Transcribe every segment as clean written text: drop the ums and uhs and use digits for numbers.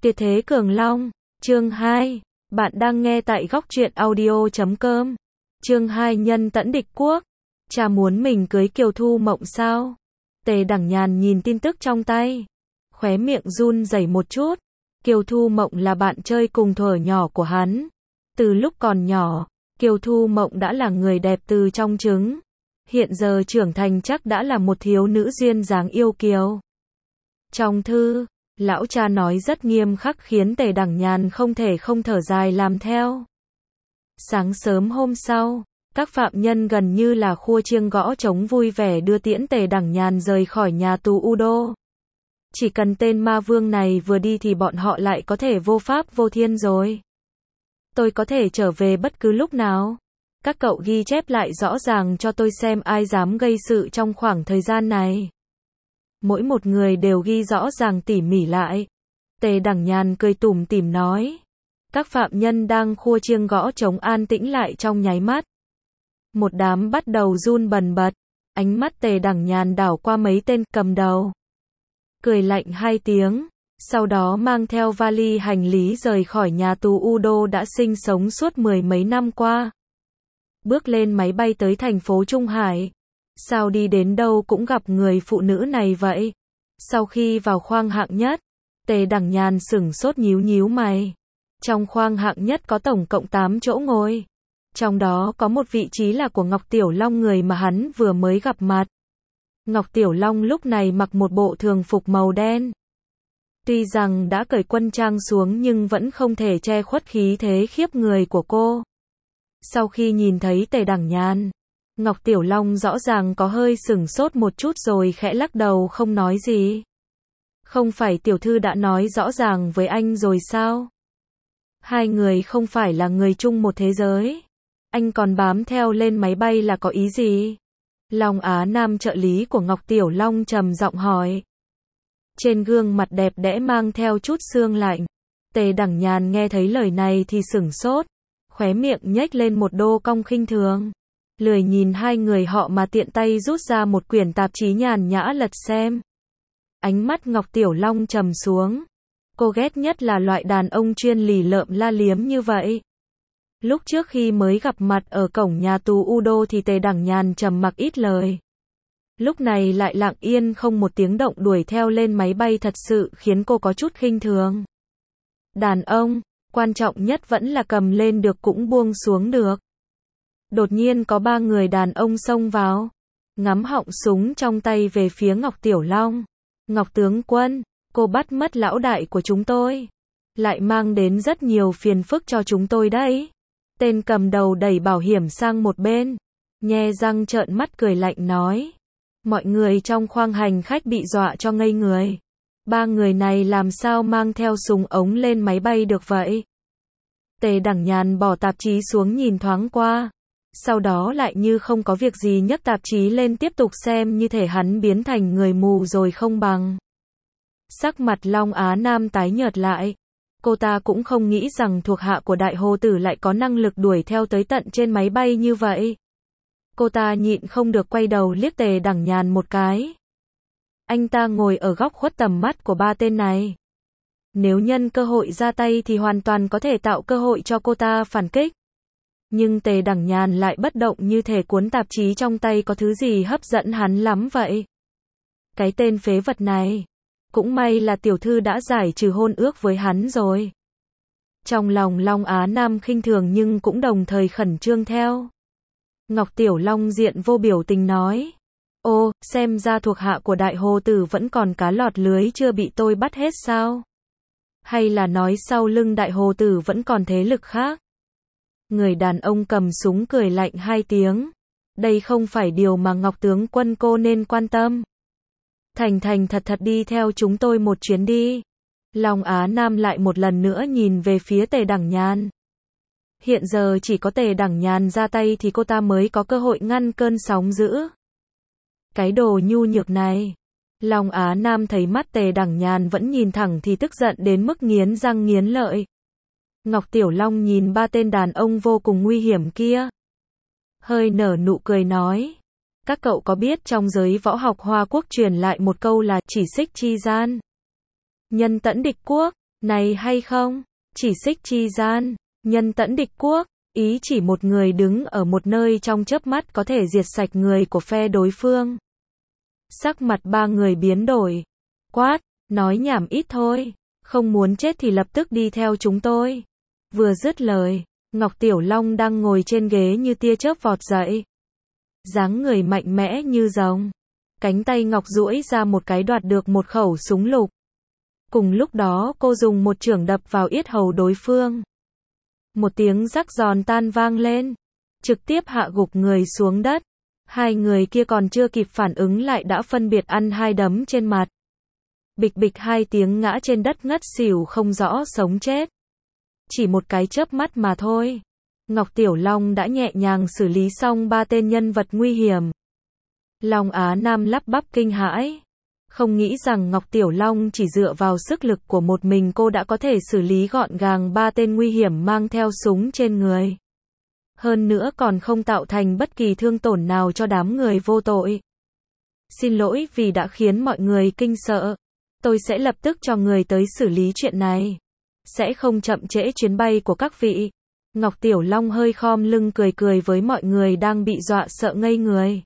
Tuyệt thế Cường Long, chương 2, bạn đang nghe tại góc truyện audio.com. Chương 2 Nhân tẫn địch quốc. Cha muốn mình cưới Kiều Thu Mộng sao? Tề Đẳng Nhàn nhìn tin tức trong tay, khóe miệng run rẩy một chút. Kiều Thu Mộng là bạn chơi cùng thuở nhỏ của hắn. Từ lúc còn nhỏ, Kiều Thu Mộng đã là người đẹp từ trong trứng. Hiện giờ trưởng thành chắc đã là một thiếu nữ duyên dáng yêu kiều. Trong thư, lão cha nói rất nghiêm khắc khiến Tề Đẳng Nhàn không thể không thở dài làm theo. Sáng sớm hôm sau, các phạm nhân gần như là khua chiêng gõ trống vui vẻ đưa tiễn Tề Đẳng Nhàn rời khỏi nhà tù U Đô. Chỉ cần tên ma vương này vừa đi thì bọn họ lại có thể vô pháp vô thiên rồi. Tôi có thể trở về bất cứ lúc nào. Các cậu ghi chép lại rõ ràng cho tôi xem ai dám gây sự trong khoảng thời gian này. Mỗi một người đều ghi rõ ràng tỉ mỉ lại. Tề Đẳng Nhàn cười tủm tỉm nói. Các phạm nhân đang khua chiêng gõ trống an tĩnh lại trong nháy mắt. Một đám bắt đầu run bần bật. Ánh mắt Tề Đẳng Nhàn đảo qua mấy tên cầm đầu. Cười lạnh hai tiếng. Sau đó mang theo vali hành lý rời khỏi nhà tù U Đô đã sinh sống suốt mười mấy năm qua. Bước lên máy bay tới thành phố Trung Hải. Sao đi đến đâu cũng gặp người phụ nữ này vậy? Sau khi vào khoang hạng nhất, Tề Đẳng Nhàn sửng sốt nhíu nhíu mày. Trong khoang hạng nhất có tổng cộng 8 chỗ ngồi. Trong đó có một vị trí là của Ngọc Tiểu Long, người mà hắn vừa mới gặp mặt. Ngọc Tiểu Long lúc này mặc một bộ thường phục màu đen. Tuy rằng đã cởi quân trang xuống nhưng vẫn không thể che khuất khí thế khiếp người của cô. Sau khi nhìn thấy Tề Đẳng Nhàn, Ngọc Tiểu Long rõ ràng có hơi sửng sốt một chút rồi khẽ lắc đầu không nói gì. Không phải tiểu thư đã nói rõ ràng với anh rồi sao? Hai người không phải là người chung một thế giới. Anh còn bám theo lên máy bay là có ý gì? Long Á Nam trợ lý của Ngọc Tiểu Long trầm giọng hỏi. Trên gương mặt đẹp đẽ mang theo chút sương lạnh. Tề Đẳng Nhàn nghe thấy lời này thì sửng sốt, khóe miệng nhếch lên một đô cong khinh thường. Lười nhìn hai người họ mà tiện tay rút ra một quyển tạp chí nhàn nhã lật xem. Ánh mắt Ngọc Tiểu Long trầm xuống. Cô ghét nhất là loại đàn ông chuyên lì lợm la liếm như vậy. Lúc trước khi mới gặp mặt ở cổng nhà tù U Đô thì Tề Đẳng Nhàn trầm mặc ít lời. Lúc này lại lặng yên không một tiếng động đuổi theo lên máy bay thật sự khiến cô có chút khinh thường. Đàn ông, quan trọng nhất vẫn là cầm lên được cũng buông xuống được. Đột nhiên có 3 người đàn ông xông vào, ngắm họng súng trong tay về phía Ngọc Tiểu Long. Ngọc tướng quân, cô bắt mất lão đại của chúng tôi, lại mang đến rất nhiều phiền phức cho chúng tôi đấy. Tên cầm đầu đẩy bảo hiểm sang một bên, nhe răng trợn mắt cười lạnh nói. Mọi người trong khoang hành khách bị dọa cho ngây người. 3 người này làm sao mang theo súng ống lên máy bay được vậy? Tề Đẳng Nhàn bỏ tạp chí xuống nhìn thoáng qua. Sau đó lại như không có việc gì nhấc tạp chí lên tiếp tục xem, như thể hắn biến thành người mù rồi không bằng. Sắc mặt Long Á Nam tái nhợt lại. Cô ta cũng không nghĩ rằng thuộc hạ của Đại Hồ Tử lại có năng lực đuổi theo tới tận trên máy bay như vậy. Cô ta nhịn không được quay đầu liếc Tề Đẳng Nhàn một cái. Anh ta ngồi ở góc khuất tầm mắt của 3 tên này. Nếu nhân cơ hội ra tay thì hoàn toàn có thể tạo cơ hội cho cô ta phản kích. Nhưng Tề Đẳng Nhàn lại bất động, như thể cuốn tạp chí trong tay có thứ gì hấp dẫn hắn lắm vậy. Cái tên phế vật này. Cũng may là tiểu thư đã giải trừ hôn ước với hắn rồi. Trong lòng Long Á Nam khinh thường nhưng cũng đồng thời khẩn trương theo. Ngọc Tiểu Long diện vô biểu tình nói. Ô, xem ra thuộc hạ của Đại Hồ Tử vẫn còn cá lọt lưới chưa bị tôi bắt hết sao? Hay là nói sau lưng Đại Hồ Tử vẫn còn thế lực khác? Người đàn ông cầm súng cười lạnh hai tiếng. Đây không phải điều mà Ngọc tướng quân cô nên quan tâm. Thành thành thật thật đi theo chúng tôi một chuyến đi. Long Á Nam lại một lần nữa nhìn về phía Tề Đẳng Nhàn. Hiện giờ chỉ có Tề Đẳng Nhàn ra tay thì cô ta mới có cơ hội ngăn cơn sóng dữ. Cái đồ nhu nhược này. Long Á Nam thấy mắt Tề Đẳng Nhàn vẫn nhìn thẳng thì tức giận đến mức nghiến răng nghiến lợi. Ngọc Tiểu Long nhìn 3 tên đàn ông vô cùng nguy hiểm kia, hơi nở nụ cười nói. Các cậu có biết trong giới võ học Hoa Quốc truyền lại một câu là chỉ xích chi gian, nhân tẫn địch quốc. Này hay không? Chỉ xích chi gian, nhân tẫn địch quốc, ý chỉ một người đứng ở một nơi trong chớp mắt có thể diệt sạch người của phe đối phương. Sắc mặt ba người biến đổi. Quát, nói nhảm ít thôi, không muốn chết thì lập tức đi theo chúng tôi. Vừa dứt lời, Ngọc Tiểu Long đang ngồi trên ghế như tia chớp vọt dậy. Dáng người mạnh mẽ như rồng. Cánh tay Ngọc duỗi ra một cái đoạt được một khẩu súng lục. Cùng lúc đó cô dùng một chưởng đập vào yết hầu đối phương. Một tiếng rắc giòn tan vang lên, trực tiếp hạ gục người xuống đất. Hai người kia còn chưa kịp phản ứng lại đã phân biệt ăn hai đấm trên mặt. Bịch bịch hai tiếng ngã trên đất ngất xỉu không rõ sống chết. Chỉ một cái chớp mắt mà thôi, Ngọc Tiểu Long đã nhẹ nhàng xử lý xong ba tên nhân vật nguy hiểm. Long Á Nam lắp bắp kinh hãi. Không nghĩ rằng Ngọc Tiểu Long chỉ dựa vào sức lực của một mình cô đã có thể xử lý gọn gàng ba tên nguy hiểm mang theo súng trên người. Hơn nữa còn không tạo thành bất kỳ thương tổn nào cho đám người vô tội. Xin lỗi vì đã khiến mọi người kinh sợ. Tôi sẽ lập tức cho người tới xử lý chuyện này. Sẽ không chậm trễ chuyến bay của các vị. Ngọc Tiểu Long hơi khom lưng cười cười với mọi người đang bị dọa sợ ngây người.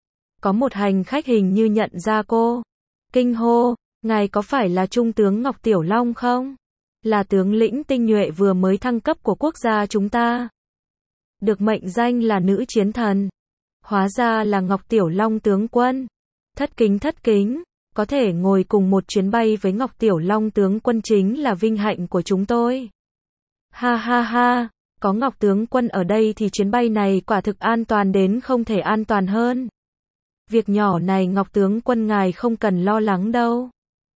Có một hành khách hình như nhận ra cô. Kinh hô, ngài có phải là Trung tướng Ngọc Tiểu Long không? Là tướng lĩnh tinh nhuệ vừa mới thăng cấp của quốc gia chúng ta. Được mệnh danh là nữ chiến thần. Hóa ra là Ngọc Tiểu Long tướng quân. Thất kính, có thể ngồi cùng một chuyến bay với Ngọc Tiểu Long tướng quân chính là vinh hạnh của chúng tôi. Ha ha ha, có Ngọc tướng quân ở đây thì chuyến bay này quả thực an toàn đến không thể an toàn hơn. Việc nhỏ này Ngọc tướng quân ngài không cần lo lắng đâu.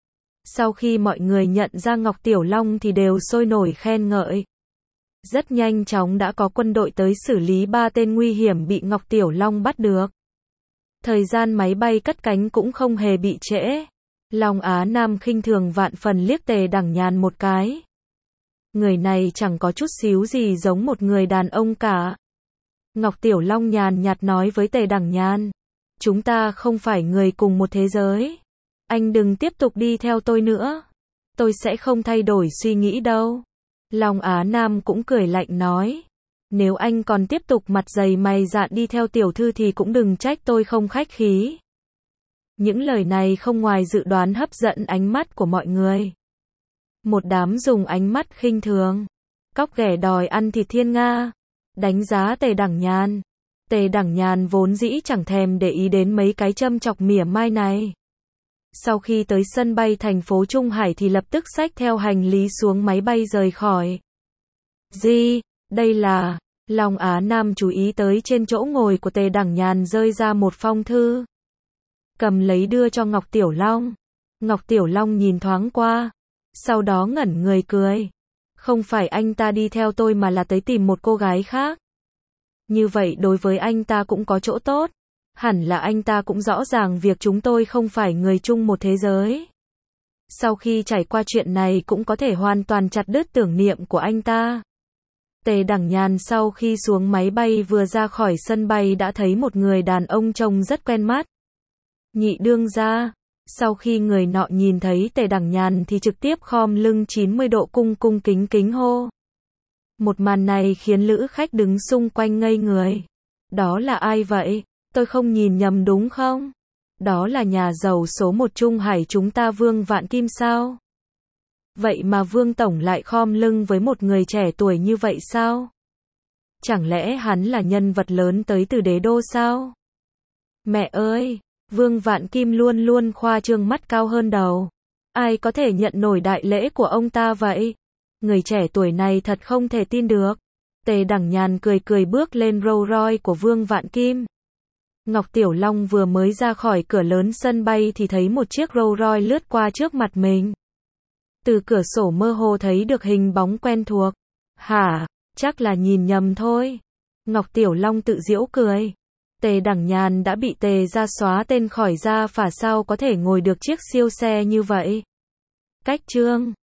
Sau khi mọi người nhận ra Ngọc Tiểu Long thì đều sôi nổi khen ngợi. Rất nhanh chóng đã có quân đội tới xử lý ba tên nguy hiểm bị Ngọc Tiểu Long bắt được. Thời gian máy bay cất cánh cũng không hề bị trễ. Long Á Nam khinh thường vạn phần liếc Tề Đẳng Nhàn một cái. Người này chẳng có chút xíu gì giống một người đàn ông cả. Ngọc Tiểu Long nhàn nhạt nói với Tề Đẳng Nhàn. Chúng ta không phải người cùng một thế giới. Anh đừng tiếp tục đi theo tôi nữa. Tôi sẽ không thay đổi suy nghĩ đâu. Long Á Nam cũng cười lạnh nói. Nếu anh còn tiếp tục mặt dày mày dạn đi theo tiểu thư thì cũng đừng trách tôi không khách khí. Những lời này không ngoài dự đoán hấp dẫn ánh mắt của mọi người. Một đám dùng ánh mắt khinh thường, cóc ghẻ đòi ăn thịt thiên nga, đánh giá Tề Đẳng Nhàn. Tề Đẳng Nhàn vốn dĩ chẳng thèm để ý đến mấy cái châm chọc mỉa mai này. Sau khi tới sân bay thành phố Trung Hải thì lập tức xách theo hành lý xuống máy bay rời khỏi. Gì? Đây là... Long Á Nam chú ý tới trên chỗ ngồi của Tề Đẳng Nhàn rơi ra một phong thư. Cầm lấy đưa cho Ngọc Tiểu Long. Ngọc Tiểu Long nhìn thoáng qua. Sau đó ngẩn người cười. Không phải anh ta đi theo tôi mà là tới tìm một cô gái khác. Như vậy đối với anh ta cũng có chỗ tốt. Hẳn là anh ta cũng rõ ràng việc chúng tôi không phải người chung một thế giới. Sau khi trải qua chuyện này cũng có thể hoàn toàn chặt đứt tưởng niệm của anh ta. Tề Đẳng Nhàn sau khi xuống máy bay vừa ra khỏi sân bay đã thấy một người đàn ông trông rất quen mắt. Nhị đương gia. Sau khi người nọ nhìn thấy Tề Đẳng Nhàn thì trực tiếp khom lưng 90 độ cung kính hô. Một màn này khiến lữ khách đứng xung quanh ngây người. Đó là ai vậy? Tôi không nhìn nhầm đúng không? Đó là nhà giàu số 1 Trung Hải chúng ta Vương Vạn Kim sao? Vậy mà Vương Tổng lại khom lưng với một người trẻ tuổi như vậy sao? Chẳng lẽ hắn là nhân vật lớn tới từ đế đô sao? Mẹ ơi! Vương Vạn Kim luôn luôn khoa trương mắt cao hơn đầu. Ai có thể nhận nổi đại lễ của ông ta vậy? Người trẻ tuổi này thật không thể tin được. Tề Đẳng Nhàn cười bước lên Rolls Royce của Vương Vạn Kim. Ngọc Tiểu Long vừa mới ra khỏi cửa lớn sân bay thì thấy một chiếc Rolls Royce lướt qua trước mặt mình. Từ cửa sổ mơ hồ thấy được hình bóng quen thuộc. Hả? Chắc là nhìn nhầm thôi. Ngọc Tiểu Long tự giễu cười. Tề Đẳng Nhàn đã bị Tề gia xóa tên khỏi gia phả sao có thể ngồi được chiếc siêu xe như vậy. Cách chương